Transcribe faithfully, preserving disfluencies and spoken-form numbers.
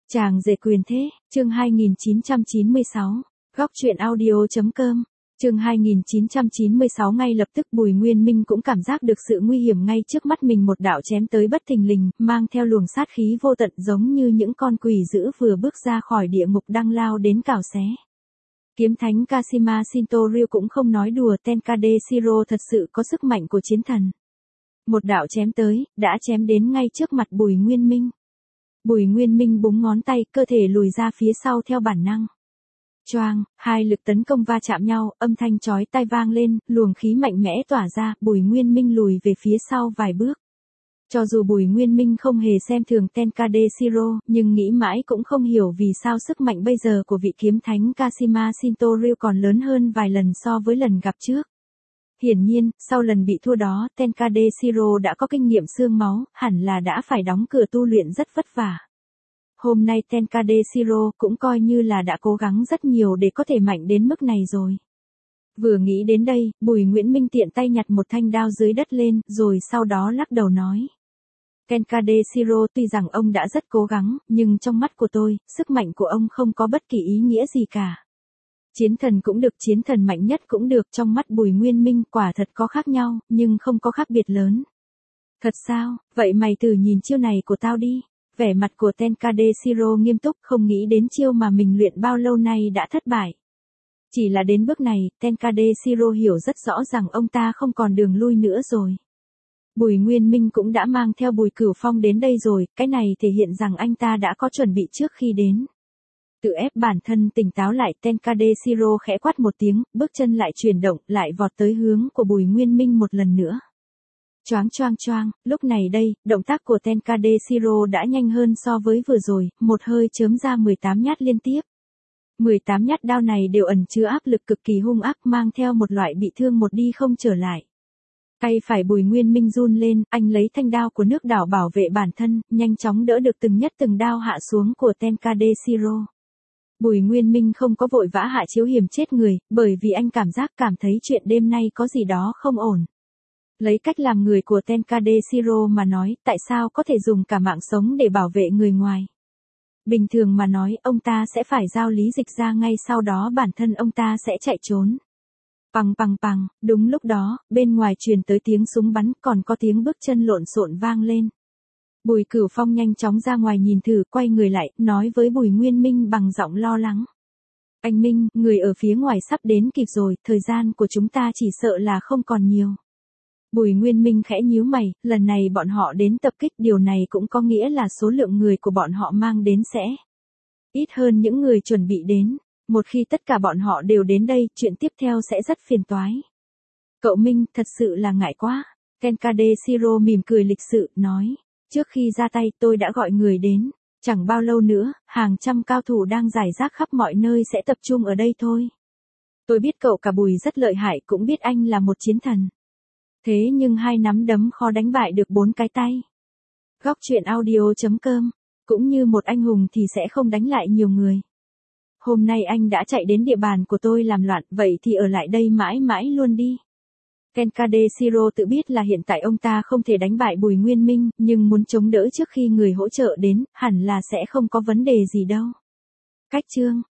Chàng rể quyền thế, chương hai nghìn chín trăm chín mươi sáu, góc truyện audio.com, chương hai nghìn chín trăm chín mươi sáu. Ngay lập tức Bùi Nguyên Minh cũng cảm giác được sự nguy hiểm ngay trước mắt mình, một đạo chém tới bất thình lình, mang theo luồng sát khí vô tận giống như những con quỷ dữ vừa bước ra khỏi địa ngục đang lao đến cào xé. Kiếm thánh Kashima Shinto-ryu cũng không nói đùa, Tenkade Shiro thật sự có sức mạnh của chiến thần. Một đạo chém tới, đã chém đến ngay trước mặt Bùi Nguyên Minh. Bùi Nguyên Minh búng ngón tay, cơ thể lùi ra phía sau theo bản năng. Choang, hai lực tấn công va chạm nhau, âm thanh chói tai vang lên, luồng khí mạnh mẽ tỏa ra, Bùi Nguyên Minh lùi về phía sau vài bước. Cho dù Bùi Nguyên Minh không hề xem thường Tenkade Shiro, nhưng nghĩ mãi cũng không hiểu vì sao sức mạnh bây giờ của vị kiếm thánh Kashima Shinto-ryu còn lớn hơn vài lần so với lần gặp trước. Hiển nhiên, sau lần bị thua đó, Tenkade Shiro đã có kinh nghiệm xương máu, hẳn là đã phải đóng cửa tu luyện rất vất vả. Hôm nay Tenkade Shiro cũng coi như là đã cố gắng rất nhiều để có thể mạnh đến mức này rồi. Vừa nghĩ đến đây, Bùi Nguyễn Minh tiện tay nhặt một thanh đao dưới đất lên, rồi sau đó lắc đầu nói. Tenkade Shiro, tuy rằng ông đã rất cố gắng, nhưng trong mắt của tôi, sức mạnh của ông không có bất kỳ ý nghĩa gì cả. Chiến thần cũng được, chiến thần mạnh nhất cũng được, trong mắt Bùi Nguyên Minh quả thật có khác nhau, nhưng không có khác biệt lớn. Thật sao, vậy mày thử nhìn chiêu này của tao đi. Vẻ mặt của Tenkade Shiro nghiêm túc, không nghĩ đến chiêu mà mình luyện bao lâu nay đã thất bại. Chỉ là đến bước này, Tenkade Shiro hiểu rất rõ rằng ông ta không còn đường lui nữa rồi. Bùi Nguyên Minh cũng đã mang theo Bùi Cửu Phong đến đây rồi, cái này thể hiện rằng anh ta đã có chuẩn bị trước khi đến. Tự ép bản thân tỉnh táo lại, Tenkade Shiro khẽ quát một tiếng, bước chân lại chuyển động, lại vọt tới hướng của Bùi Nguyên Minh một lần nữa. Choáng choang choang, lúc này đây, động tác của Tenkade Shiro đã nhanh hơn so với vừa rồi, một hơi chớm ra mười tám nhát liên tiếp. mười tám nhát đao này đều ẩn chứa áp lực cực kỳ hung ác, mang theo một loại bị thương một đi không trở lại. Tay phải Bùi Nguyên Minh run lên, anh lấy thanh đao của nước đảo bảo vệ bản thân, nhanh chóng đỡ được từng nhất từng đao hạ xuống của Tenkade Shiro. Bùi Nguyên Minh không có vội vã hạ chiếu hiểm chết người, bởi vì anh cảm giác cảm thấy chuyện đêm nay có gì đó không ổn. Lấy cách làm người của Tenkade Shiro mà nói, tại sao có thể dùng cả mạng sống để bảo vệ người ngoài? Bình thường mà nói, ông ta sẽ phải giao lý dịch ra ngay sau đó bản thân ông ta sẽ chạy trốn. Pằng pằng pằng, đúng lúc đó, bên ngoài truyền tới tiếng súng bắn, còn có tiếng bước chân lộn xộn vang lên. Bùi Cửu Phong nhanh chóng ra ngoài nhìn thử, quay người lại, nói với Bùi Nguyên Minh bằng giọng lo lắng. Anh Minh, người ở phía ngoài sắp đến kịp rồi, thời gian của chúng ta chỉ sợ là không còn nhiều. Bùi Nguyên Minh khẽ nhíu mày, lần này bọn họ đến tập kích, điều này cũng có nghĩa là số lượng người của bọn họ mang đến sẽ ít hơn những người chuẩn bị đến. Một khi tất cả bọn họ đều đến đây, chuyện tiếp theo sẽ rất phiền toái. Cậu Minh, thật sự là ngại quá. Tenkade Shiro mỉm cười lịch sự, nói. Trước khi ra tay, tôi đã gọi người đến. Chẳng bao lâu nữa, hàng trăm cao thủ đang rải rác khắp mọi nơi sẽ tập trung ở đây thôi. Tôi biết cậu cả Bùi rất lợi hại, cũng biết anh là một chiến thần. Thế nhưng hai nắm đấm khó đánh bại được bốn cái tay. Góc truyện audio.com, cũng như một anh hùng thì sẽ không đánh lại nhiều người. Hôm nay anh đã chạy đến địa bàn của tôi làm loạn, vậy thì ở lại đây mãi mãi luôn đi. Tenkade Shiro tự biết là hiện tại ông ta không thể đánh bại Bùi Nguyên Minh, nhưng muốn chống đỡ trước khi người hỗ trợ đến, hẳn là sẽ không có vấn đề gì đâu. Cách chương